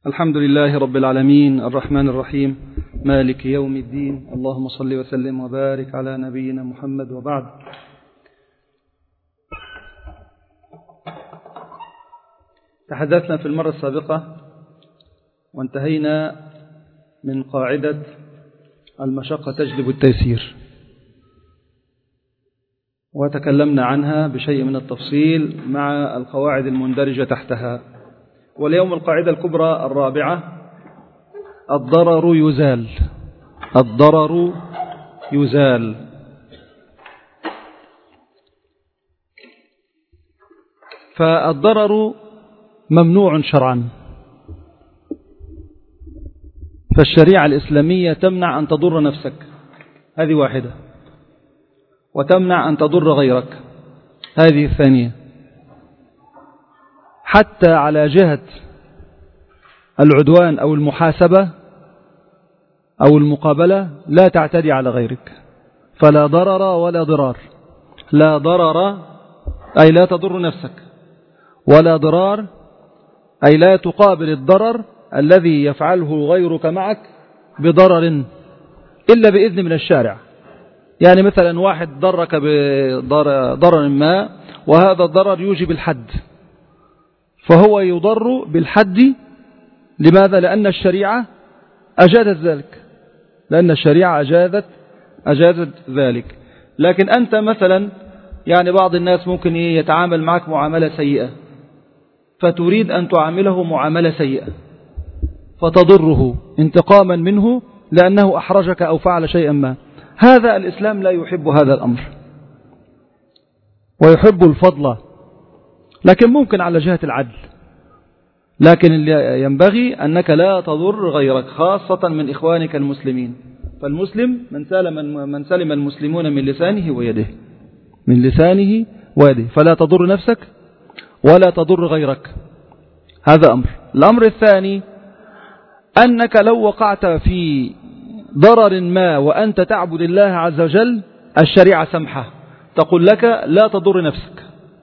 الحمد لله رب العالمين الرحمن الرحيم مالك يوم الدين. اللهم صل وسلم وبارك على نبينا محمد. وبعد، تحدثنا في المرة السابقة وانتهينا من قاعدة المشقة تجلب التيسير، وتكلمنا عنها بشيء من التفصيل مع القواعد المندرجة تحتها. واليوم القاعدة الكبرى الرابعة: الضرر يزال. الضرر يزال. فالضرر ممنوع شرعا، فالشريعة الإسلامية تمنع أن تضر نفسك، هذه واحدة، وتمنع أن تضر غيرك، هذه الثانية. حتى على جهة العدوان أو المحاسبة أو المقابلة لا تعتدي على غيرك، فلا ضرر ولا ضرار. لا ضرر أي لا تضر نفسك، ولا ضرار أي لا تقابل الضرر الذي يفعله غيرك معك بضرر إلا بإذن من الشارع. يعني مثلا واحد ضرك بضرر ما، وهذا الضرر يوجب الحد، فهو يضر بالحد. لماذا؟ لأن الشريعة أجازت ذلك، لأن الشريعة أجازت ذلك. لكن أنت مثلا، يعني بعض الناس ممكن يتعامل معك معاملة سيئة، فتريد أن تعامله معاملة سيئة فتضره انتقاما منه لأنه أحرجك أو فعل شيئا ما. هذا الإسلام لا يحب هذا الأمر، ويحب الفضل، لكن ممكن على جهة العدل. لكن اللي ينبغي أنك لا تضر غيرك، خاصة من إخوانك المسلمين. فالمسلم من سلم المسلمون من لسانه ويده، من لسانه ويده، فلا تضر نفسك ولا تضر غيرك. هذا أمر. الأمر الثاني: أنك لو وقعت في ضرر ما وأنت تعبد الله عز وجل، الشريعة سمحة، تقول لك لا تضر نفسك،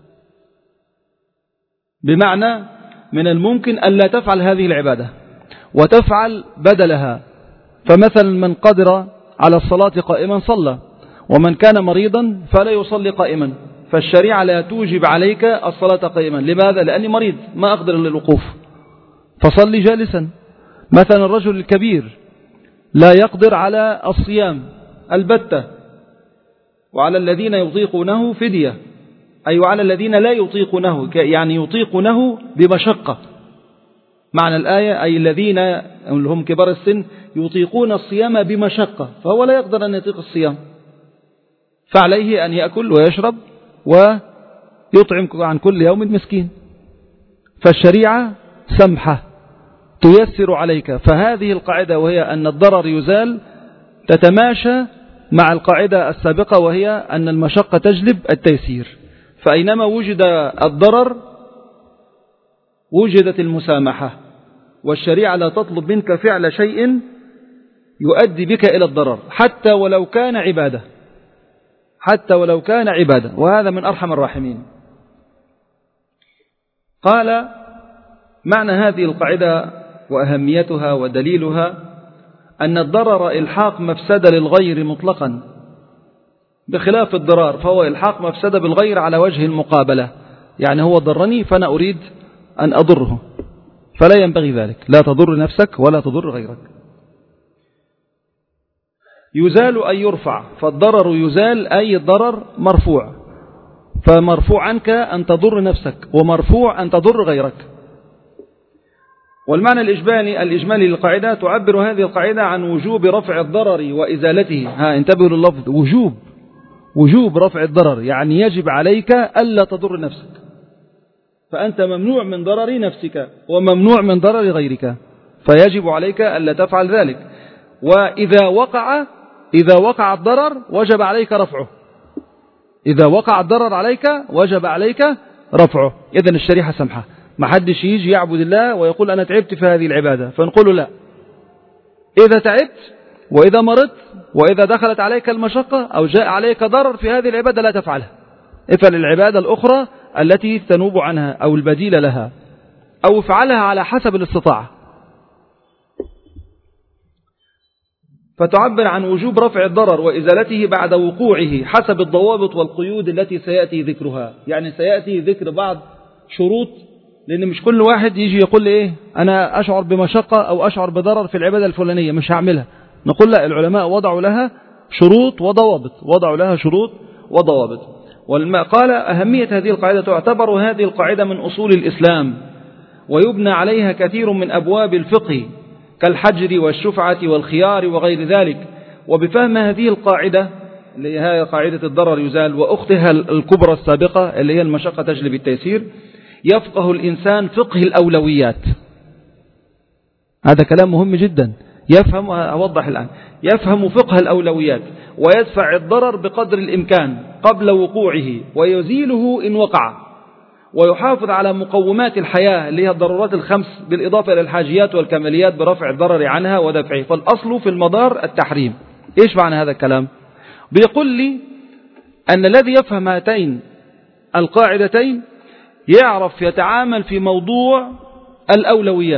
بمعنى من الممكن أن لا تفعل هذه العبادة وتفعل بدلها. فمثلا من قدر على الصلاة قائما صلى، ومن كان مريضا فلا يصلي قائما، فالشريعة لا توجب عليك الصلاة قائما. لماذا؟ لأني مريض ما أقدر للوقوف، فصلي جالسا. مثلا الرجل الكبير لا يقدر على الصيام البتة، وعلى الذين يطيقونه فدية، أي وعلى الذين لا يطيقونه، يعني يطيقونه بمشقة. معنى الآية أي الذين هم كبار السن يطيقون الصيام بمشقة، فهو لا يقدر أن يطيق الصيام، فعليه أن يأكل ويشرب ويطعم عن كل يوم مسكين. فالشريعة سمحة تيسر عليك. فهذه القاعدة، وهي أن الضرر يزال، تتماشى مع القاعدة السابقة، وهي أن المشقة تجلب التيسير. فأينما وجد الضرر وجدت المسامحة، والشريعة لا تطلب منك فعل شيء يؤدي بك إلى الضرر، حتى ولو كان عبادة، حتى ولو كان عبادة. وهذا من أرحم الراحمين. قال: معنى هذه القاعدة وأهميتها ودليلها أن الضرر إلحاق مفسدة للغير مطلقا، بخلاف الضرار فهو إلحاق مفسدة بالغير على وجه المقابلة. يعني هو ضرني فأنا أريد أن أضره، فلا ينبغي ذلك. لا تضر نفسك ولا تضر غيرك. يزال أي يرفع، فالضرر يزال أي الضرر مرفوع، فمرفوع عنك أن تضر نفسك، ومرفوع أن تضر غيرك. والمعنى الإجمالي للقاعدة: تعبر هذه القاعدة عن وجوب رفع الضرر وإزالته. انتبهوا لللفظ، وجوب رفع الضرر، يعني يجب عليك ألا تضر نفسك، فأنت ممنوع من ضرر نفسك وممنوع من ضرر غيرك، فيجب عليك ألا تفعل ذلك. وإذا وقع الضرر وجب عليك رفعه، إذا وقع الضرر عليك وجب عليك رفعه. إذن الشريعة سمحة. ما حدش يجي يعبد الله ويقول أنا تعبت في هذه العبادة، فنقول له لا، إذا تعبت وإذا مرضت وإذا دخلت عليك المشقة أو جاء عليك ضرر في هذه العبادة لا تفعلها، افعل العبادة الأخرى التي تنوب عنها أو البديل لها، أو افعلها على حسب الاستطاعة. فتعبر عن وجوب رفع الضرر وإزالته بعد وقوعه حسب الضوابط والقيود التي سيأتي ذكرها. يعني سيأتي ذكر بعض شروط، لأن مش كل واحد يجي يقول لي إيه أنا أشعر بمشقة أو أشعر بضرر في العبادة الفلانية مش هعملها. نقول لا، العلماء وضعوا لها شروط وضوابط، وضعوا لها شروط وضوابط. قال أهمية هذه القاعدة: تعتبر هذه القاعدة من أصول الإسلام ويبنى عليها كثير من أبواب الفقه كالحجر والشفعة والخيار وغير ذلك. وبفهم هذه القاعدة اللي هي قاعدة الضرر يزال وأختها الكبرى السابقة اللي هي المشقة تجلب التيسير، يفقه الإنسان فقه الأولويات. هذا كلام مهم جدا. يفهم، أوضح الآن، يفهم فقه الأولويات ويدفع الضرر بقدر الإمكان قبل وقوعه ويزيله إن وقع، ويحافظ على مقومات الحياة اللي هي الضرورات الخمس بالإضافة إلى الحاجيات والكماليات برفع الضرر عنها ودفعه. فالأصل في المضار التحريم. إيش معنى هذا الكلام؟ بيقول لي أن الذي يفهم هاتين القاعدتين يعرف يتعامل في موضوع الأولويات.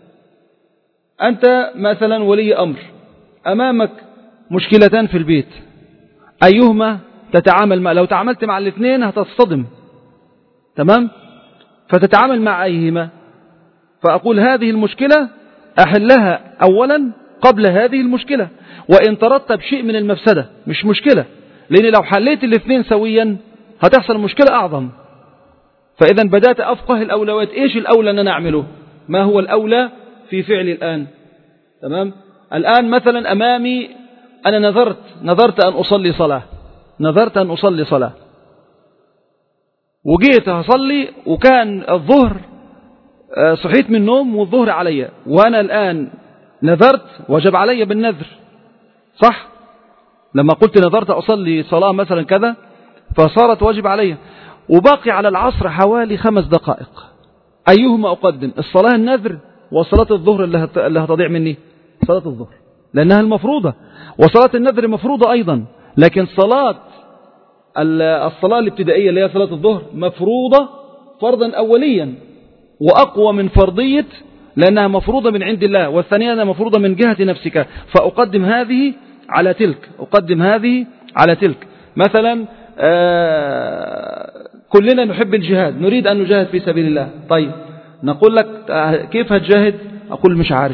أنت مثلا ولي أمر، أمامك مشكلتان في البيت، أيهما تتعامل مع؟ لو تعاملت مع الاثنين هتصطدم، تمام؟ فتتعامل مع أيهما؟ فأقول هذه المشكلة أحلها أولا قبل هذه المشكلة، وإن ترتب شيء من المفسدة مش مشكلة، لأن لو حليت الاثنين سويا هتحصل مشكلة أعظم. فإذا بدأت أفقه الأولويات. إيش الأولى أن أنا أعمله؟ ما هو الأولى في فعلي الآن؟ تمام؟ الآن مثلا أمامي أنا نذرت أن أصلي صلاة، نذرت أن أصلي صلاة، وجيت أصلي وكان الظهر، صحيت من النوم والظهر علي، وأنا الآن نذرت وجب علي بالنذر، صح؟ لما قلت نذرت أصلي صلاة مثلا كذا فصارت واجب علي، وباقي على العصر حوالي 5 دقائق، أيهما أقدم؟ الصلاة النذر وصلاة الظهر اللي هتضيع مني؟ صلاة الظهر لأنها المفروضة، وصلاة النذر مفروضة أيضا، لكن الصلاة الابتدائية اللي هي صلاة الظهر مفروضة فرضا أوليا وأقوى من فرضية، لأنها مفروضة من عند الله، والثانية أنها مفروضة من جهة نفسك، فأقدم هذه على تلك، أقدم هذه على تلك. مثلا كلنا نحب الجهاد، نريد أن نجاهد في سبيل الله، طيب نقول لك كيف هتجاهد؟ أقول مش عارف.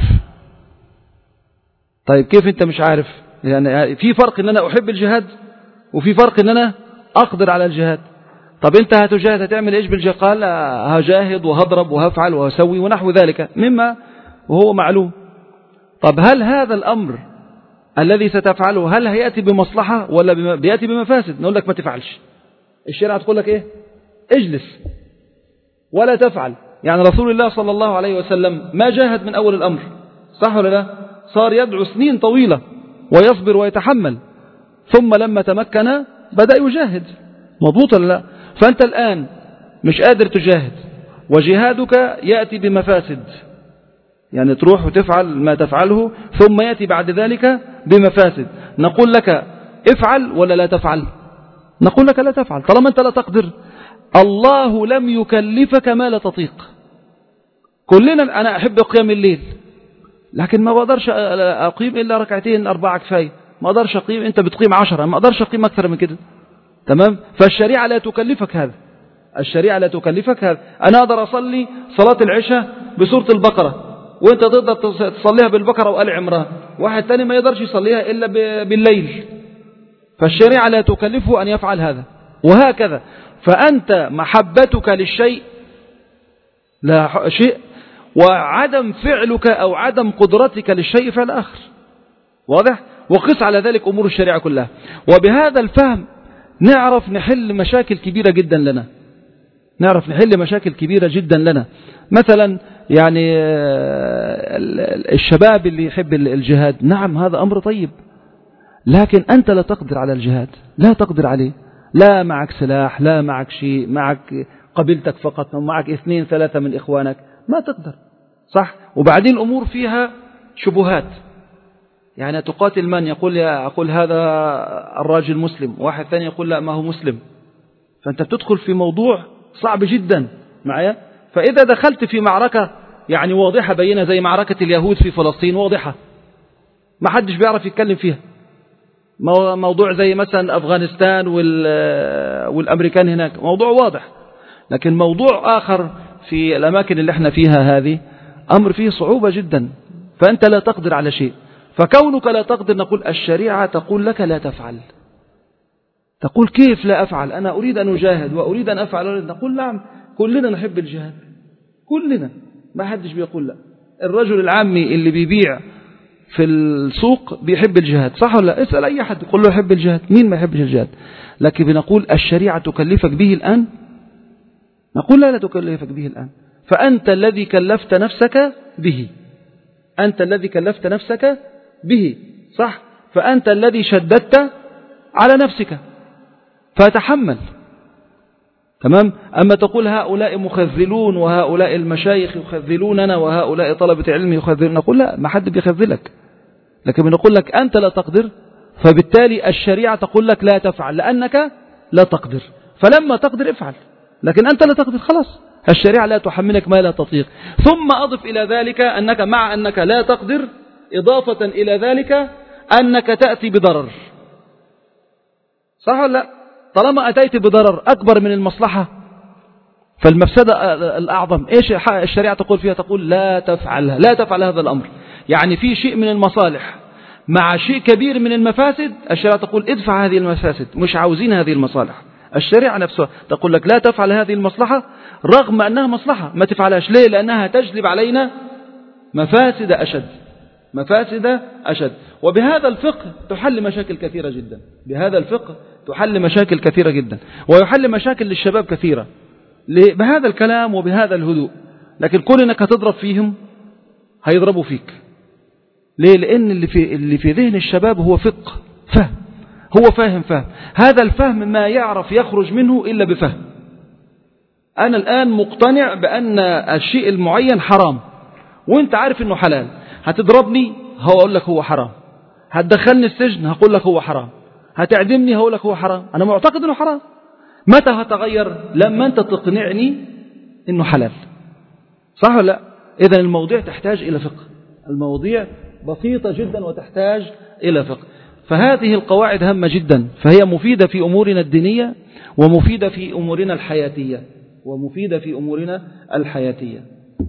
طيب كيف أنت مش عارف؟ يعني في فرق أن أنا أحب الجهاد وفي فرق أن أنا أقدر على الجهاد. طب أنت هتجاهد هتعمل إيش بالجهاد؟ قال هجاهد وهضرب وهفعل وهسوي ونحو ذلك مما وهو معلوم. طب هل هذا الأمر الذي ستفعله هل هيأتي بمصلحة ولا بيأتي بمفاسد؟ نقول لك ما تفعلش. الشريعة تقول لك إيه؟ اجلس ولا تفعل. يعني رسول الله صلى الله عليه وسلم ما جاهد من أول الأمر، صح ولا لا؟ صار يدعو سنين طويلة ويصبر ويتحمل، ثم لما تمكن بدأ يجاهد. مضبوط ولا لا؟ فأنت الآن مش قادر تجاهد وجهادك يأتي بمفاسد، يعني تروح وتفعل ما تفعله ثم يأتي بعد ذلك بمفاسد. نقول لك افعل ولا لا تفعل؟ نقول لك لا تفعل طالما أنت لا تقدر. الله لم يكلفك ما لا تطيق. كلنا أنا أحب قيام الليل لكن ما بقدرش أقيم إلا 2 4 كفاية، ما أقدرش أقيم، أنت بتقيم 10، ما أقدرش أقيم أكثر من كده، تمام؟ فالشريعة لا تكلفك هذا، الشريعة لا تكلفك هذا. أنا أقدر أصلي صلاة العشاء بسورة البقرة وأنت تقدر تصليها بالبقرة وآل عمران، واحد تاني ما يقدرش يصليها إلا بالليل، فالشريعة لا تكلفه أن يفعل هذا، وهكذا. فأنت محبتك للشيء لا شيء، وعدم فعلك أو عدم قدرتك للشيء فعل آخر، واضح؟ وقس على ذلك أمور الشريعة كلها. وبهذا الفهم نعرف نحل مشاكل كبيرة جدا لنا، نعرف نحل مشاكل كبيرة جدا لنا. مثلا يعني الشباب اللي يحب الجهاد، نعم هذا أمر طيب، لكن أنت لا تقدر على الجهاد، لا تقدر عليه، لا معك سلاح، لا معك شيء، معك قبيلتك فقط، ومعك 2 3 من إخوانك، ما تقدر، صح؟ وبعدين الأمور فيها شبهات، يعني تقاتل من يقول هذا الراجل مسلم، واحد ثاني يقول لا ما هو مسلم، فأنت بتدخل في موضوع صعب جدا معايا. فإذا دخلت في معركة يعني واضحة بينة زي معركة اليهود في فلسطين واضحة، ما حدش بيعرف يتكلم فيها. موضوع زي مثلا أفغانستان والأمريكان هناك موضوع واضح، لكن موضوع آخر في الأماكن اللي احنا فيها هذه أمر فيه صعوبة جدا، فأنت لا تقدر على شيء. فكونك لا تقدر نقول الشريعة تقول لك لا تفعل. تقول كيف لا أفعل؟ أنا أريد أن أجاهد وأريد أن أفعل. نقول نعم، كلنا نحب الجهاد، كلنا، ما حدش بيقول لا. الرجل العامي اللي بيبيع في السوق بيحب الجهاد، صح ولا لا؟ اسأل أي حد يقول له يحب الجهاد، مين ما يحبش الجهاد؟ لكن بنقول الشريعة تكلفك به الآن؟ نقول لا تكلفك به الآن. فأنت الذي كلفت نفسك به، أنت الذي كلفت نفسك به، صح؟ فأنت الذي شددت على نفسك فتحمل. تمام؟ أما تقول هؤلاء مخذلون وهؤلاء المشايخ يخذلوننا وهؤلاء طلبة العلم يخذلون، نقول لا، ما حد بيخذلك، لكن بنقول لك أنت لا تقدر، فبالتالي الشريعة تقول لك لا تفعل لأنك لا تقدر، فلما تقدر افعل، لكن أنت لا تقدر خلاص، الشريعة لا تحملك ما لا تطيق. ثم أضف إلى ذلك أنك مع أنك لا تقدر، إضافة إلى ذلك أنك تأتي بضرر، صح ولا لا؟ طالما أتيت بضرر أكبر من المصلحة فالمفسدة الأعظم، إيش الشريعة تقول فيها؟ تقول لا تفعلها، لا تفعل هذا الأمر. يعني في شيء من المصالح مع شيء كبير من المفاسد، الشريعة تقول ادفع هذه المفاسد، مش عاوزين هذه المصالح. الشريعة نفسها تقول لك لا تفعل هذه المصلحة رغم أنها مصلحة، ما تفعلهاش. ليه؟ لأنها تجلب علينا مفاسد أشد، مفاسد أشد. وبهذا الفقه تحل مشاكل كثيرة جدا، بهذا الفقه تحل مشاكل كثيرة جدا، ويحل مشاكل للشباب كثيرة بهذا الكلام وبهذا الهدوء. لكن كل انك هتضرب فيهم هيضربوا فيك. ليه؟ لأن اللي في ذهن الشباب هو فقه، فهم، هو فاهم، هذا الفهم ما يعرف يخرج منه إلا بفهم. أنا الآن مقتنع بأن الشيء المعين حرام وانت عارف انه حلال، هتضربني هقول لك هو حرام، هتدخلني السجن هقول لك هو حرام، هتعدمني هقول لك هو حرام، أنا معتقد انه حرام. متى هتغير؟ لما انت تقنعني انه حلال، صح ولا لا؟ إذن الموضوع تحتاج إلى فقه، المواضيع بسيطة جدا وتحتاج إلى فقه. فهذه القواعد هامة جدا، فهي مفيدة في أمورنا الدينية ومفيدة في أمورنا الحياتية، ومفيدة في أمورنا الحياتية.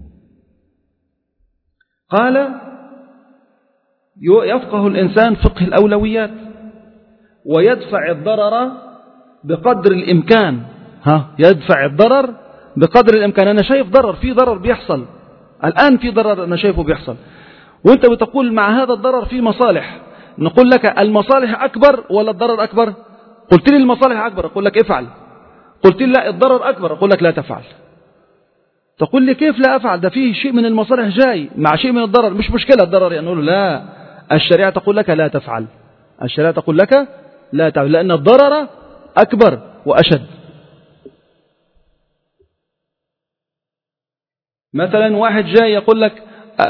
قال يفقه الإنسان فقه الأولويات ويدفع الضرر بقدر الإمكان. يدفع الضرر بقدر الإمكان. أنا شايف ضرر، في ضرر بيحصل الآن، في ضرر أنا شايفه بيحصل، وانت بتقول مع هذا الضرر في مصالح، نقول لك المصالح أكبر ولا الضرر أكبر؟ قلت لي المصالح أكبر، أقول لك افعل. قلت لي لا الضرر أكبر، أقول لك لا تفعل. تقول لي كيف لا أفعل؟ ده فيه شيء من المصالح جاي مع شيء من الضرر، مش مشكلة الضرر. يعني نقول لا، الشريعة تقول لك لا تفعل، الشريعة تقول لك لا تفعل، لأن الضرر أكبر وأشد. مثلا واحد جاي يقول لك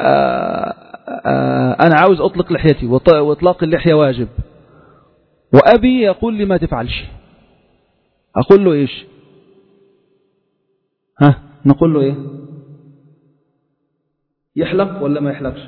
أنا عاوز أطلق لحيتي، وإطلاق اللحية واجب، وأبي يقول لي ما تفعلش، أقول له إيش؟ نقول له إيه؟ يحلق ولا ما يحلقش؟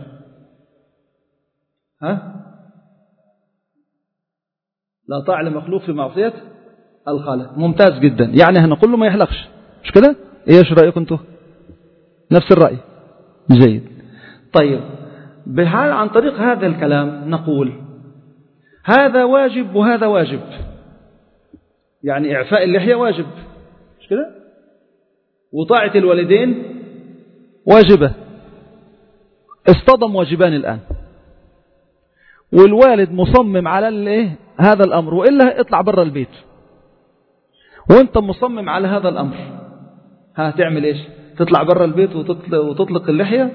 لا طاعة لمخلوق في معصية الخالق. ممتاز جدا، يعني هنقول له ما يحلقش، مش كده؟ إيش رأيكم انتوا؟ نفس الرأي، جيد. طيب، عن طريق هذا الكلام نقول هذا واجب وهذا واجب، يعني إعفاء اللحية واجب، مش كده؟ وطاعة الوالدين واجبة. اصطدم واجبان الآن، والوالد مصمم على هذا الأمر، وإلا اطلع برا البيت، وانت مصمم على هذا الأمر، هتعمل إيش؟ تطلع برا البيت وتطلق اللحية؟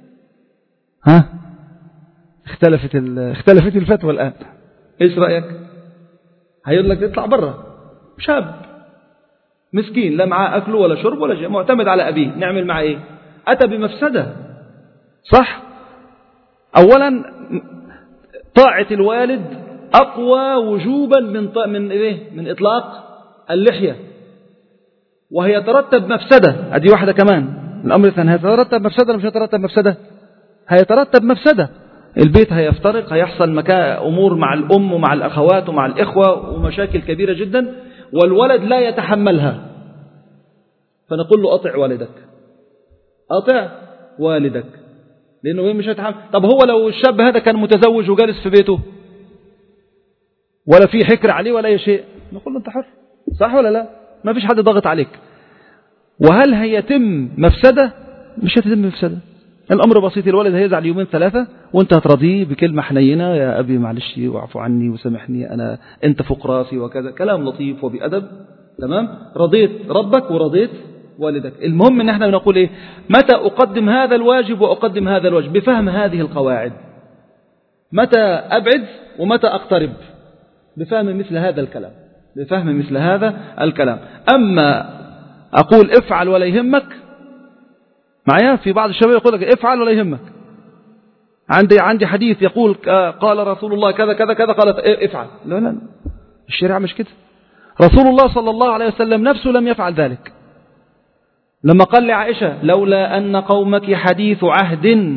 اختلفت الفتوى الآن. إيش رأيك؟ هيقول لك اطلع برا، شاب مسكين لا معاه أكله ولا شرب ولا شيء، معتمد على أبيه، نعمل معه إيه؟ أتى بمفسدة، صح؟ أولا طاعة الوالد أقوى وجوبا من إطلاق اللحية، وهي ترتب مفسدة. هذه واحدة كمان. الأمر الثاني، هيترتب مفسدة ولا مش هيترتب مفسدة؟ هيترتب مفسدة. البيت هيفترق، هيحصل أمور مع الأم ومع الأخوات ومع الإخوة ومشاكل كبيرة جدا، والولد لا يتحملها، فنقول له أطع والدك، أطع والدك، لأنه مش هيتحمل. طب هو لو الشاب هذا كان متزوج وجالس في بيته ولا في حكر عليه ولا أي شيء، نقول له أنت حر، صح ولا لا؟ ما فيش حد ضغط عليك. وهل هيتم مفسدة؟ مش هتتم مفسدة، الأمر بسيط، الولد هيزعل يومين ثلاثة وانت هترضيه بكلمة حنينة، يا أبي معلش واعفو عني وسامحني، أنت فوق راسي وكذا، كلام لطيف وبأدب، تمام؟ رضيت ربك ورضيت والدك. المهم ان احنا بنقول ايه؟ متى أقدم هذا الواجب وأقدم هذا الواجب بفهم هذه القواعد، متى أبعد ومتى أقترب بفهم مثل هذا الكلام، بفهم مثل هذا الكلام. أما أقول افعل ولا يهمك، معايا في بعض الشباب يقول لك افعل ولا يهمك، عندي حديث يقول قال رسول الله كذا كذا كذا، قال افعل. لا لا، الشريعة مش كده. رسول الله صلى الله عليه وسلم نفسه لم يفعل ذلك، لما قال لعائشة لولا أن قومك حديث عهد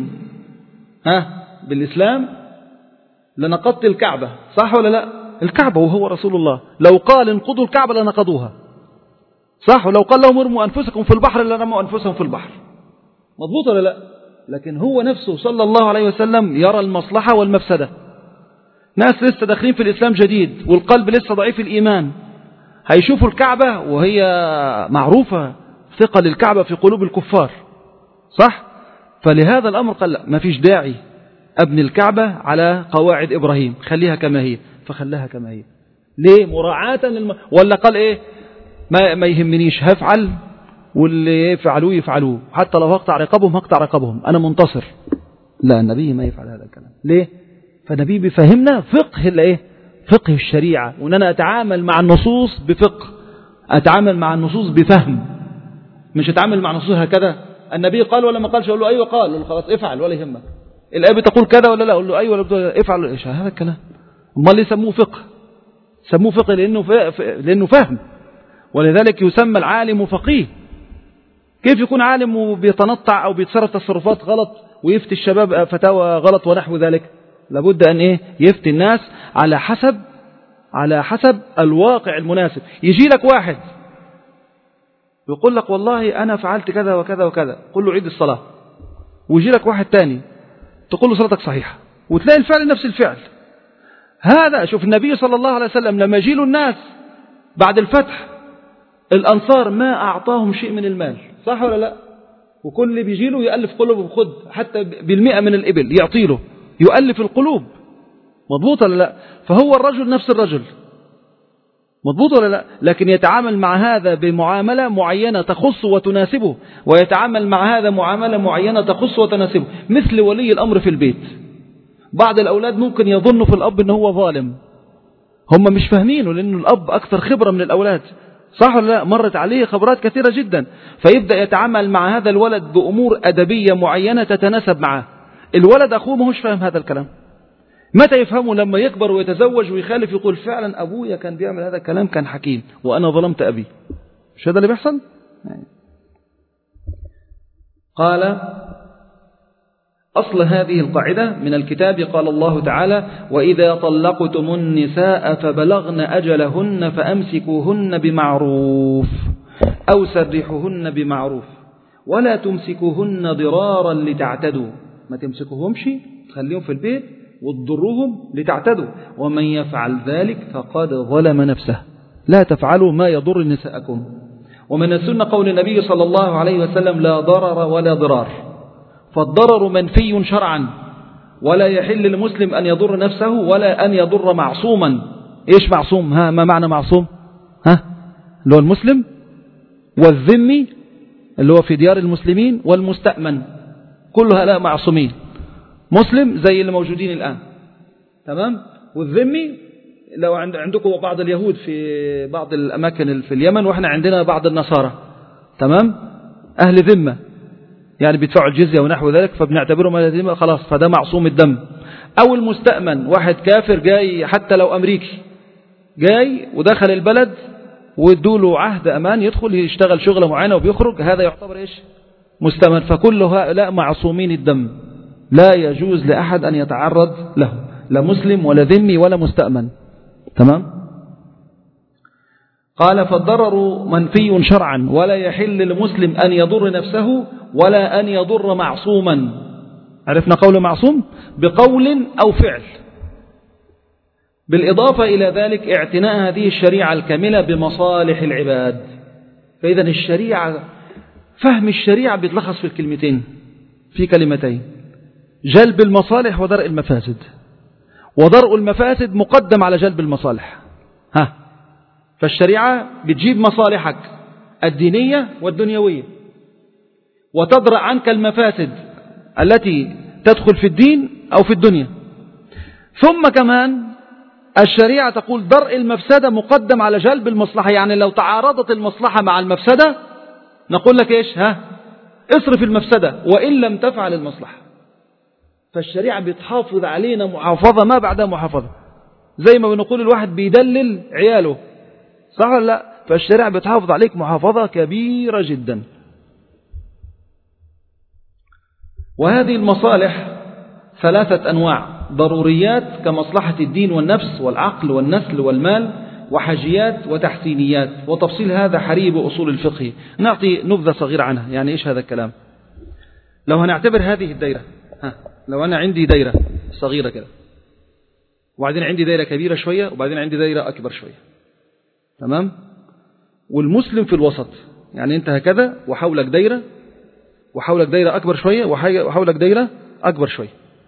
بالإسلام لنقضت الكعبة، صح ولا لا؟ الكعبة وهو رسول الله، لو قال انقضوا الكعبة لنقضوها، صح؟ ولو قال لهم ارموا أنفسكم في البحر لرموا أنفسهم في البحر، مضبوط ولا لا؟ لكن هو نفسه صلى الله عليه وسلم يرى المصلحة والمفسدة. ناس لسه داخلين في الإسلام جديد والقلب لسه ضعيف الإيمان، هيشوفوا الكعبة وهي معروفة ثقل الكعبة في قلوب الكفار، صح؟ فلهذا الأمر قال لا، ما فيش داعي أبني الكعبة على قواعد إبراهيم، خليها كما هي، فخلاها كما هي. ليه؟ مراعاة ولا قال إيه؟ ما يهمنيش، هفعل واللي يفعلوه يفعلوه، حتى لو هقطع رقابهم هقطع رقابهم، أنا منتصر. لا، النبي ما يفعل هذا الكلام. ليه؟ فالنبي بيفهمنا فقه الايه؟ فقه الشريعة، وأن أنا أتعامل مع النصوص بفقه، أتعامل مع النصوص بفهم، مش أتعامل مع النصوص هكذا. النبي قال ولا ما قالش أقول له أيوة قال، أقول له خلاص افعل ولا يهمك. الآية بتقول كذا ولا لا، أقول له أيوة ولا افعل، إيش هذا الكلام؟ امال يسموه فقه؟ سموه فقه لأنه فهم، ولذلك يسمى العالم فقيه. كيف يكون عالم وبيتنطع أو بيتصرف تصرفات غلط ويفتي الشباب فتاوى غلط ونحو ذلك؟ لابد أن يفتي الناس على حسب الواقع المناسب. يجي لك واحد يقول لك والله أنا فعلت كذا وكذا وكذا، قل له عيد الصلاة. ويجي لك واحد تاني تقول له صلاتك صحيحة، وتلاقي الفعل نفس الفعل. هذا شوف النبي صلى الله عليه وسلم لما يجيله الناس بعد الفتح، الأنصار ما أعطاهم شيء من المال، صح ولا لا؟ وكل اللي بيجيله يألف قلوبهم، خد حتى بالمئة من الإبل يعطيله، يؤلف القلوب، مضبوط ولا لا؟ فهو الرجل نفس الرجل، مضبوط ولا لا؟ لكن يتعامل مع هذا بمعاملة معينة تخص وتناسبه، ويتعامل مع هذا معاملة معينة تخص وتناسبه. مثل ولي الأمر في البيت، بعض الأولاد ممكن يظنوا في الأب أنه هو ظالم، هم مش فاهمينه، لأنه الأب أكثر خبرة من الأولاد، صح ولا لا؟ مرت عليه خبرات كثيرة جدا، فيبدأ يتعامل مع هذا الولد بأمور أدبية معينة تتناسب معه. الولد أخوه ما هوش فاهم هذا الكلام. متى يفهمه؟ لما يكبر ويتزوج ويخالف، يقول فعلا أبويا كان بيعمل هذا الكلام، كان حكيم وأنا ظلمت أبي. مش هذا اللي بيحصل؟ قال أصل هذه القاعدة من الكتاب، قال الله تعالى وإذا طلقتم النساء فبلغن أجلهن فأمسكوهن بمعروف أو سرحوهن بمعروف ولا تمسكوهن ضرارا لتعتدوا. ما تمسكوهمش تخليهم في البيت وتضروهم لتعتدوا، ومن يفعل ذلك فقد ظلم نفسه. لا تفعلوا ما يضر نساءكم. ومن السنة قول النبي صلى الله عليه وسلم لا ضرر ولا ضرار، فالضرر منفي شرعا، ولا يحل للمسلم أن يضر نفسه ولا أن يضر معصوما. إيش معصوم؟ ما معنى معصوم؟ اللي هو المسلم، والذمي اللي هو في ديار المسلمين، والمستأمن، كلها لا معصومين. مسلم زي اللي موجودين الآن، تمام؟ والذمي لو عندكم بعض اليهود في بعض الأماكن في اليمن، وإحنا عندنا بعض النصارى، تمام؟ أهل ذمة يعني بيدفعوا الجزية ونحو ذلك، فبنعتبرهم أهل ذمة خلاص، فده معصوم الدم. أو المستأمن، واحد كافر جاي حتى لو أمريكي جاي ودخل البلد وادوله عهد أمان يدخل يشتغل شغلة معينة وبيخرج، هذا يعتبر إيش؟ مستأمن. فكل هؤلاء معصومين الدم، لا يجوز لأحد أن يتعرض له، لا مسلم ولا ذمي ولا مستأمن. تمام. قال فالضرر منفي شرعا، ولا يحل للمسلم أن يضر نفسه ولا أن يضر معصوما. عرفنا قول معصوم بقول أو فعل. بالإضافة إلى ذلك اعتناء هذه الشريعة الكاملة بمصالح العباد. فإذا الشريعة، فهم الشريعة بيتلخص في الكلمتين، في كلمتين: جلب المصالح ودرء المفاسد. ودرء المفاسد مقدم على جلب المصالح. فالشريعة بتجيب مصالحك الدينية والدنيوية، وتدرأ عنك المفاسد التي تدخل في الدين أو في الدنيا. ثم كمان الشريعة تقول درء المفسدة مقدم على جلب المصلحة. يعني لو تعارضت المصلحة مع المفسدة نقول لك إيش؟ اصرف المفسدة وإن لم تفعل المصلحة. فالشريعة بتحافظ علينا محافظة ما بعدها محافظة، زي ما بنقول الواحد بيدلل عياله، صح ولا لا؟ فالشريعة بتحافظ عليك محافظة كبيرة جدا. وهذه المصالح 3 أنواع: ضروريات كمصلحة الدين والنفس والعقل والنسل والمال، وحاجيات وتحسينيات. وتفصيل هذا حري بأصول الفقه. نعطي نبذة صغيرة عنها. يعني إيش هذا الكلام؟ لو هنعتبر هذه الدائرة، لو أنا عندي دائرة صغيرة كده، وبعدين عندي دائرة كبيرة شوية، وبعدين عندي دائرة أكبر شوية، تمام؟ والمسلم في الوسط. يعني أنت هكذا وحولك دائرة، وحولك دائرة أكبر شوية، وحولك دائرة أكبر شوية.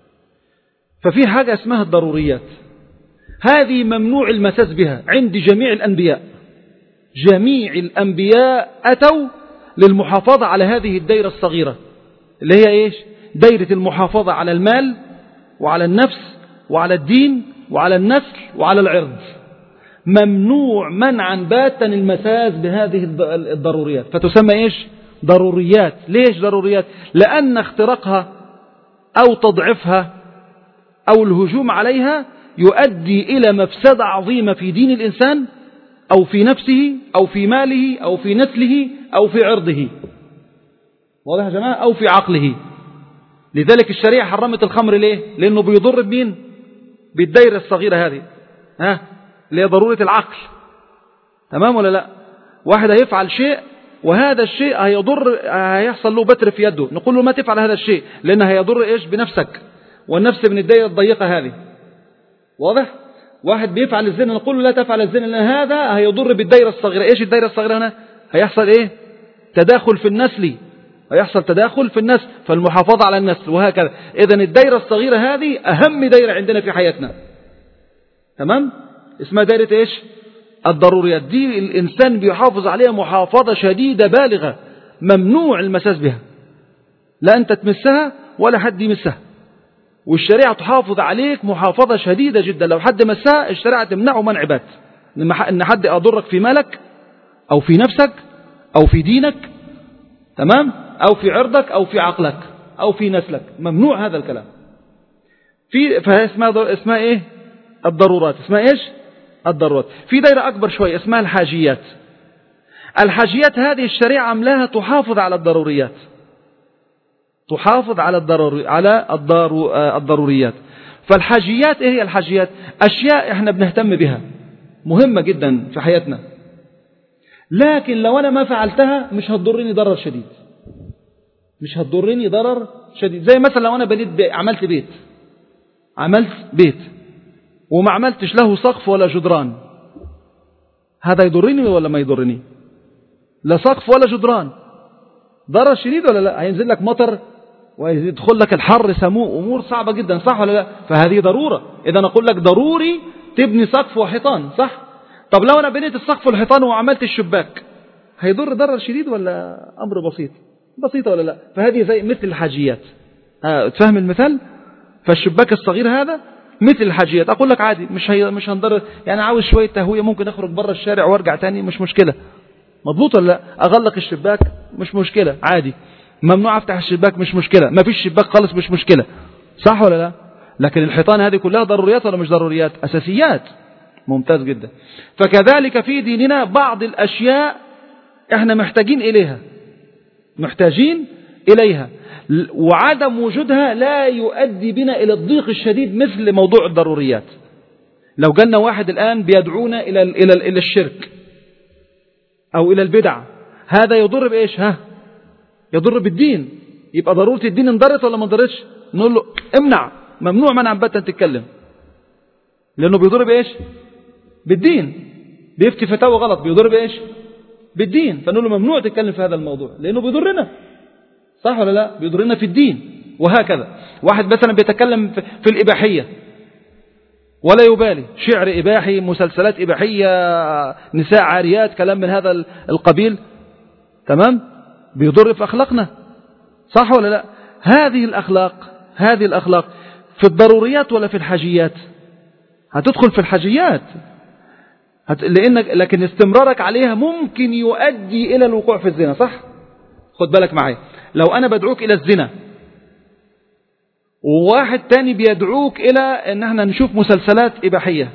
ففي حاجة اسمها الضروريات. هذه ممنوع المساس بها عند جميع الأنبياء. جميع الأنبياء أتوا للمحافظة على هذه الدائرة الصغيرة، اللي هي إيش؟ دائرة المحافظة على المال وعلى النفس وعلى الدين وعلى النسل وعلى العرض. ممنوع منعا باتا المساس بهذه الضروريات، فتسمى إيش؟ ضروريات. ليش ضروريات؟ لأن اختراقها أو تضعفها أو الهجوم عليها يؤدي إلى مفسدة عظيمة في دين الإنسان أو في نفسه أو في ماله أو في نسله أو في عرضه، واضح يا جماعة؟ أو في عقله. لذلك الشريعة حرمت الخمر. ليه؟ لأنه بيضر بمين؟ بالدائرة الصغيرة هذه، اللي هي ضرورة العقل. تمام ولا لا؟ واحد هيفعل شيء وهذا الشيء هيضر، هيحصل له بتر في يده، نقول له ما تفعل هذا الشيء، لأنه هيضر إيش؟ بنفسك، والنفس من الدائرة الضيقة هذه، واضح؟ واحد بيفعل الزنا نقول له لا تفعل الزنا، لأن هذا هيضر بالدائرة الصغيرة. إيش الدائرة الصغيرة هنا؟ هيحصل إيه؟ تداخل في النسل، هيحصل تداخل في النسل، فالمحافظة على النسل، وهكذا. إذن الدائرة الصغيرة هذه أهم دائرة عندنا في حياتنا، تمام؟ اسمها دائرة إيش؟ الضروريات. دي الإنسان بيحافظ عليها محافظة شديدة بالغة، ممنوع المساس بها، لا أنت تمسها ولا حد يمسها. والشريعة تحافظ عليك محافظة شديدة جدا. لو حد مسها الشريعة تمنعه منع بات، إن حد يضرك في مالك أو في نفسك أو في دينك، تمام؟ أو في عرضك أو في عقلك أو في نسلك، ممنوع هذا الكلام. اسمها إيه؟ الضرورات. اسمها إيش؟ الضرورات. في دائرة أكبر شوي اسمها الحاجيات. الحاجيات هذه الشريعة عملاها تحافظ على الضروريات، تحافظ على الضروريات. فالحاجيات إيه هي الحاجيات؟ أشياء إحنا بنهتم بها، مهمة جدا في حياتنا، لكن لو أنا ما فعلتها مش هتضرني ضرر شديد، مش هتضرني ضرر شديد. زي مثلا لو أنا عملت بيت وما عملتش له سقف ولا جدران، هذا يضرني ولا ما يضرني؟ لا سقف ولا جدران، ضرر شديد ولا لا؟ هينزل لك مطر ويدخل لك الحر، سموء، أمور صعبة جدا، صح ولا لا؟ فهذه ضرورة. إذا نقول لك ضروري تبني سقف وحيطان، صح؟ طب لو أنا بنيت السقف والحيطان وعملت الشباك، هيضر ضرر شديد ولا أمر بسيط ولا لا؟ فهذه زي مثل الحاجيات. تفهم المثال؟ فالشباك الصغير هذا مثل الحاجيات. أقول لك عادي، مش هنضر، يعني عاوز شوية تهوية ممكن أخرج برا الشارع وارجع تاني، مش مشكلة. مضبوط ولا لا؟ أغلق الشباك مش مشكلة، عادي. ممنوع أفتح الشباك مش مشكلة، ما فيش شباك خالص مش مشكلة، صح ولا لا؟ لكن الحيطان هذه كلها ضروريات ولا مش ضروريات؟ أساسيات. ممتاز جدا. فكذلك في ديننا بعض الأشياء احنا محتاجين إليها، وعدم وجودها لا يؤدي بنا إلى الضيق الشديد مثل موضوع الضروريات. لو جالنا واحد الآن بيدعونا إلى الشرك أو إلى البدع، هذا يضر بإيش؟ يضر بالدين. يبقى ضرورة الدين انضرت ولا ما انضرتش؟ نقول له امنع، ممنوع منع باتا تتكلم، لأنه بيضر بإيش؟ بالدين. بيفتي فتاوى غلط، بيضر بإيش؟ بالدين. فنقول له ممنوع تتكلم في هذا الموضوع لأنه بيضرنا، صح ولا لا؟ بيضرنا في الدين. وهكذا واحد مثلا بيتكلم في الإباحية ولا يبالي، شعر إباحي، مسلسلات إباحية، نساء عاريات، كلام من هذا القبيل، تمام؟ بيضر في أخلاقنا، صح ولا لا؟ هذه الأخلاق في الضروريات ولا في الحاجيات؟ هتدخل في الحاجيات، لكن استمرارك عليها ممكن يؤدي إلى الوقوع في الزنا، صح؟ خد بالك معي، لو أنا بدعوك إلى الزنا وواحد تاني بيدعوك إلى أن احنا نشوف مسلسلات إباحية،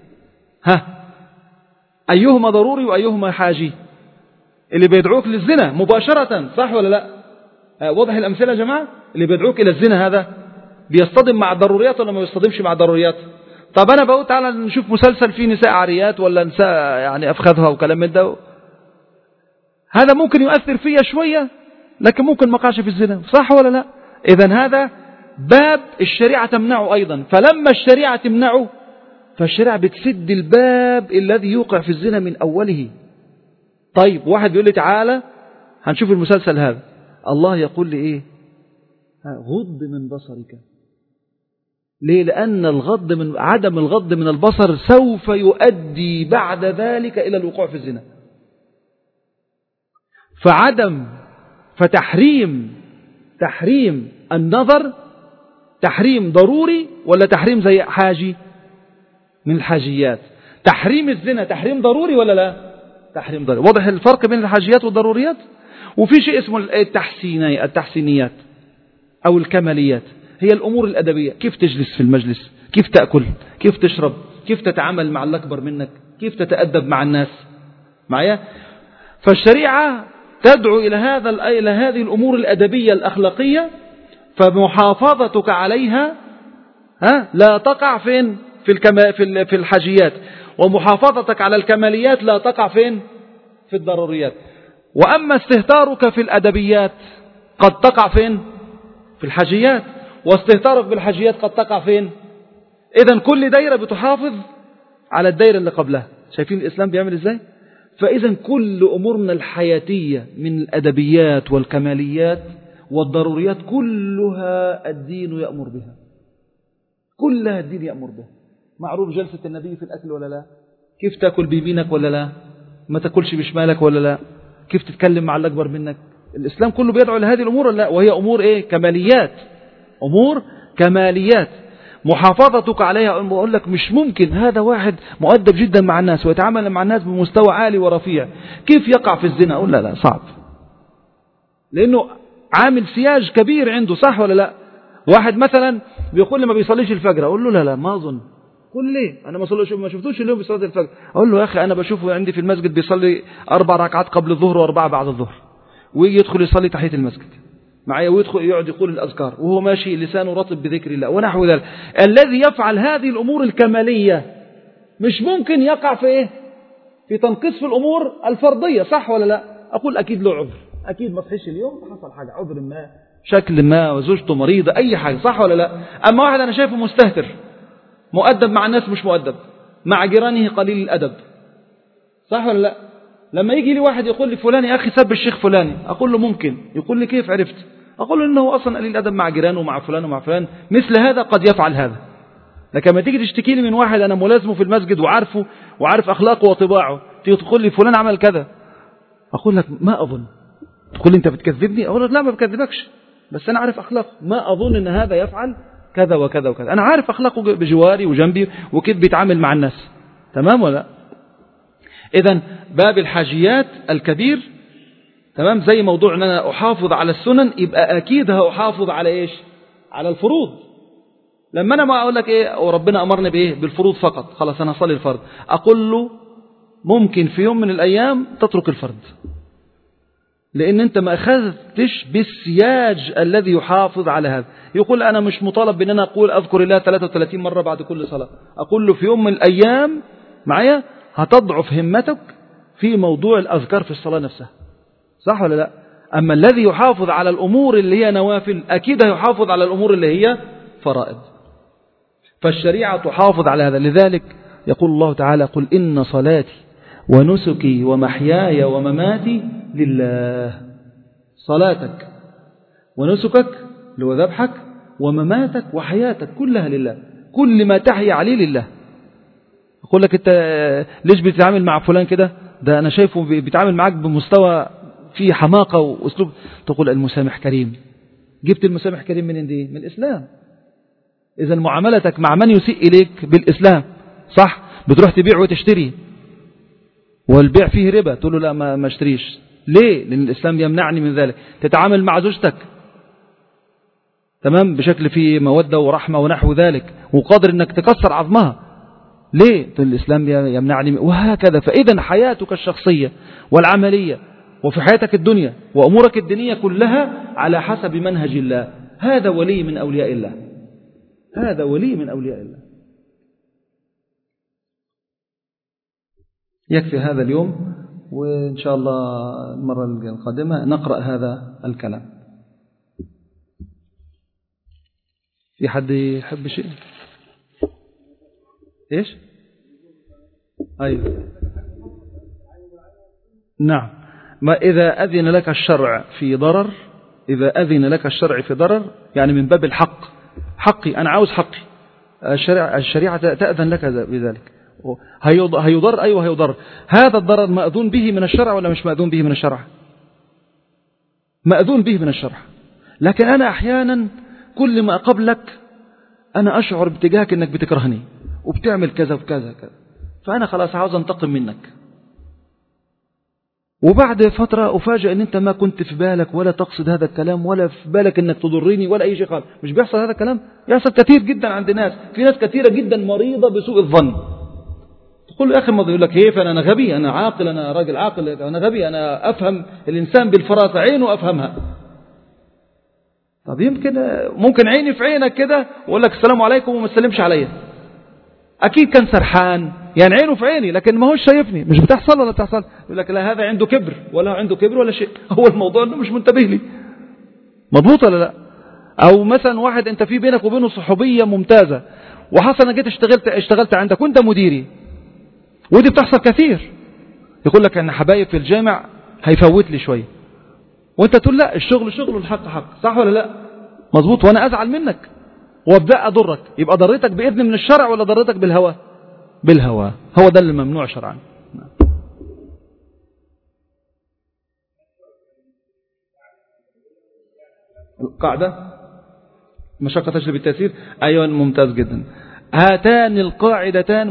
أيهما ضروري وأيهما حاجي؟ اللي بيدعوك للزنا مباشرة، صح ولا لا؟ واضح الأمثلة يا جماعة؟ اللي بيدعوك إلى الزنا هذا بيصطدم مع الضروريات ولا ما بيصطدمش مع الضروريات؟ طب أنا بقول تعالى نشوف مسلسل فيه نساء عاريات ولا نساء يعني أفخاذها وكلام من ده، هذا ممكن يؤثر فيها شوية لكن ممكن ما قعش في الزنا، صح ولا لا؟ إذن هذا باب الشريعة تمنعه أيضا. فلما الشريعة تمنعه فالشريعة بتسد الباب الذي يوقع في الزنا من أوله. طيب واحد بيقول لي تعالى هنشوف المسلسل هذا، الله يقول لي إيه؟ غض من بصرك. ليه؟ لأن عدم الغض من البصر سوف يؤدي بعد ذلك إلى الوقوع في الزنا. تحريم النظر تحريم ضروري ولا تحريم زي حاجي من الحاجيات؟ تحريم الزنا تحريم ضروري ولا لا؟ تحريم ضروري. واضح الفرق بين الحاجيات والضروريات؟ وفي شيء اسمه التحسينيات أو الكماليات، هي الأمور الأدبية، كيف تجلس في المجلس، كيف تأكل، كيف تشرب، كيف تتعامل مع الأكبر منك، كيف تتأدب مع الناس معايا. فالشريعة تدعو إلى هذه الأمور الأدبية الأخلاقية، فمحافظتك عليها لا تقع فين؟ في الحاجيات، ومحافظتك على الكماليات لا تقع فين؟ في الضروريات. وأما استهتارك في الأدبيات قد تقع فين؟ في الحاجيات، واستهتارك بالحاجيات قد تقع فين؟ إذن كل دايرة بتحافظ على الدايرة اللي قبلها. شايفين الإسلام بيعمل إزاي؟ فإذن كل أمورنا الحياتية من الأدبيات والكماليات والضروريات كلها الدين يأمر بها، كلها الدين يأمر بها. معروف جلسة النبي في الأكل ولا لا؟ كيف تأكل بيمينك ولا لا؟ ما تأكلش بشمالك ولا لا؟ كيف تتكلم مع الأكبر منك؟ الإسلام كله بيدعو لهذه الأمور ولا لا؟ وهي أمور إيه؟ كماليات، أمور كماليات. محافظتك عليها. أقول لك مش ممكن هذا واحد مؤدب جدا مع الناس ويتعامل مع الناس بمستوى عالي ورفيع، كيف يقع في الزنا؟ أقول لا صعب، لأنه عامل سياج كبير عنده، صح ولا لا؟ واحد مثلا بيقول لي ما بيصليش الفجر، أقول له لا ما أظن. قل ليه؟ أنا ما شفتوش اليوم بيصلي الفجر. أقول له يا أخي أنا بشوفه عندي في المسجد بيصلي 4 ركعات قبل الظهر و4 بعد الظهر، ويجي يدخل يصلي تحية المسجد معايا، ويدخل يقعد يقول الأذكار وهو ماشي لسانه رطب بذكر الله ونحو ذلك. الذي يفعل هذه الأمور الكمالية مش ممكن يقع في إيه؟ في تنقيص في الأمور الفرضية، صح ولا لا؟ أقول أكيد له عذر، أكيد ما صحيش اليوم، حصل حاجة، عذر ما، شكل ما، وزوجته مريضة، أي حاجة، صح ولا لا؟ أما واحد أنا شايفه مستهتر، مؤدب مع الناس مش مؤدب، مع جيرانه قليل الأدب، صح ولا لا؟ لما يجي لي واحد يقول لي فلان يا أخي سب الشيخ فلاني، أقول له ممكن. يقول لي كيف عرفت؟ أقول له إنه أصلا قليل الأدب مع جيرانه ومع فلان ومع فلان، مثل هذا قد يفعل هذا. لكن لما تيجي تشتكي لي من واحد أنا ملازمه في المسجد وعارفه وعارف أخلاقه وطباعه، تيجي تقول لي فلان عمل كذا، أقول لك ما أظن. تقول لي أنت بتكذبني؟ أقول لك لا ما بكذبكش، بس أنا عارف أخلاقه، ما أظن أن هذا يفعل كذا وكذا وكذا، أنا عارف أخلاقه بجواري وجنبي وكيف بيتعامل مع الناس، تمام ولا؟ إذن باب الحاجيات الكبير، تمام، زي موضوع أن أنا أحافظ على السنن، يبقى أكيد هأحافظ على إيش؟ على الفروض. لما أنا ما أقول لك إيه وربنا أمرني بإيه؟ بالفروض فقط، خلاص أنا أصلي الفرض، أقول له ممكن في يوم من الأيام تترك الفرض، لأن أنت ما أخذتش بالسياج الذي يحافظ على هذا. يقول أنا مش مطالب بأن أنا أقول أذكر الله 33 مرة بعد كل صلاة. أقول له في يوم من الأيام معايا هتضعف همتك في موضوع الأذكار في الصلاة نفسها، صح ولا لا؟ أما الذي يحافظ على الأمور اللي هي نوافل أكيد هيحافظ على الأمور اللي هي فرائض. فالشريعة تحافظ على هذا. لذلك يقول الله تعالى قل إن صلاتي ونسكي ومحياي ومماتي لله. صلاتك ونسكك اللي هو ذبحك ومماتك وحياتك كلها لله، كل ما تحيا عليه لله. يقول لك أنت ليش بتتعامل مع فلان كده؟ ده أنا شايفه بيتعامل معاك بمستوى فيه حماقة وأسلوب. تقول المسامح كريم. جبت المسامح كريم من دي؟ من الإسلام. إذا معاملتك مع من يسيء إليك بالإسلام، صح؟ بتروح تبيع وتشتري والبيع فيه ربا، تقول له لا ما اشتريش. ليه؟ لأن الإسلام يمنعني من ذلك. تتعامل مع زوجتك تمام بشكل فيه مودة ورحمة ونحو ذلك وقادر أنك تكسر عظمها، ليه؟ الإسلام يمنعني. وهكذا. فإذا حياتك الشخصية والعملية وفي حياتك الدنيا وأمورك الدينية كلها على حسب منهج الله. هذا ولي من أولياء الله، هذا ولي من أولياء الله. يكفي هذا اليوم، وإن شاء الله المرة القادمة نقرأ هذا الكلام. في حد يحب شيء؟ إيش؟ أيوة نعم. ما إذا أذن لك الشرع في ضرر، إذا أذن لك الشرع في ضرر يعني من باب الحق، حقي أنا عاوز حقي، الشريعة تأذن لك بذلك. هيضر، أيوة هيضر. هذا الضرر مأذون به من الشرع ولا مش مأذون به من الشرع؟ مأذون به من الشرع. لكن أنا أحيانا كل ما أقابلك أنا أشعر باتجاهك أنك بتكرهني وبتعمل كذا وكذا كذا، فأنا خلاص عاوز أنتقم منك. وبعد فترة أفاجأ أن أنت ما كنت في بالك ولا تقصد هذا الكلام ولا في بالك أنك تضرني ولا أي شيء خالص. مش بيحصل هذا الكلام؟ يحصل كثير جدا عند ناس. في ناس كثيرة جدا مريضة بسوء الظن. تقول له يا أخي ما يقول لك كيف أنا غبي، أنا عاقل، أنا راجل عاقل، أنا غبي، أنا أفهم الإنسان بالفراسة، عينه أفهمها. طب يمكن ممكن عيني في عينك كده وأقول لك السلام عليكم وما تسلمش عليا، أكيد كان سرحان يعني عينه في عيني لكن ما هوش شايفني. مش بتحصل ولا بتحصل؟ يقول لك لا هذا عنده كبر، ولا عنده كبر ولا شيء، هو الموضوع انه مش منتبه لي. مضبوط ولا لا؟ او مثلا واحد انت في بينك وبينه صحوبيه ممتازه وحصل انا جيت اشتغلت عندك وانت مديري، ودي بتحصل كثير. يقول لك ان حبايب في الجامع هيفوت لي شويه، وانت تقول لا الشغل شغل والحق حق، صح ولا لا؟ مظبوط. وانا ازعل منك وابدا اضرك، يبقى ضريتك باذن من الشرع ولا ضريتك بالهوى؟ بالهوى. هو ده اللي ممنوع شرعا. القاعدة مشقة تجلب التأثير، أيوة ممتاز جدا. هاتان القاعدتان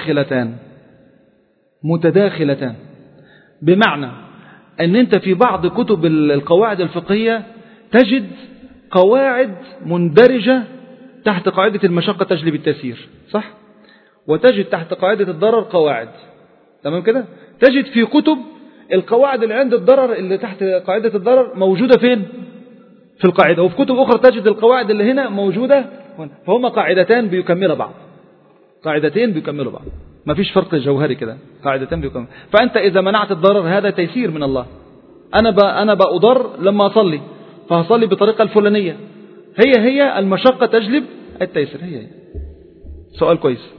متداخلتان بمعنى أن أنت في بعض كتب القواعد الفقهية تجد قواعد مندرجة تحت قاعدة المشقة تجلب التأثير، صح؟ وتجد تحت قاعدة الضرر قواعد، تمام كده؟ تجد في كتب القواعد اللي عند الضرر اللي تحت قاعدة الضرر موجودة فين؟ في القاعدة. وفي كتب أخرى تجد القواعد اللي هنا موجودة، فهما قاعدتان بيكملوا بعض، قاعدتين بيكملوا بعض، ما فيش فرق جوهري كده، قاعدتين بيكملوا. فأنت إذا منعت الضرر هذا تيسير من الله. أنا بأضر لما أصلي فهصلي بطريقة الفلانية، هي المشقة تجلب التيسير. هي سؤال كويس.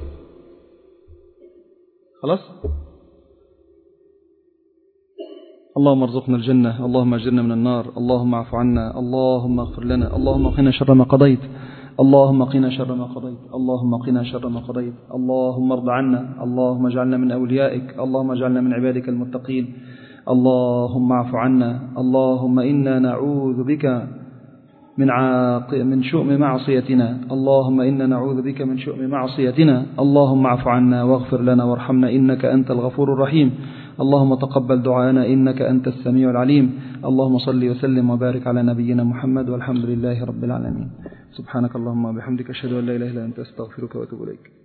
خلاص. اللهم ارزقنا الجنة، اللهم اجرنا من النار، اللهم اعف عنا، اللهم اغفر لنا، اللهم قنا شر ما قضيت، اللهم قنا شر ما قضيت، اللهم قنا شر ما قضيت، اللهم ارض عنا، اللهم اجعلنا من أوليائك، اللهم اجعلنا من عبادك المتقين، اللهم اعف عنا، اللهم إنا نعوذ بك من شؤم معصيتنا، اللهم إنا نعوذ بك من شؤم معصيتنا، اللهم اعف عنا واغفر لنا وارحمنا إنك أنت الغفور الرحيم، اللهم تقبل دعاءنا إنك أنت السميع العليم، اللهم صل وسلم وبارك على نبينا محمد والحمد لله رب العالمين. سبحانك اللهم وبحمدك أشهد أن لا إله إلا أنت أستغفرك وأتوب إليك.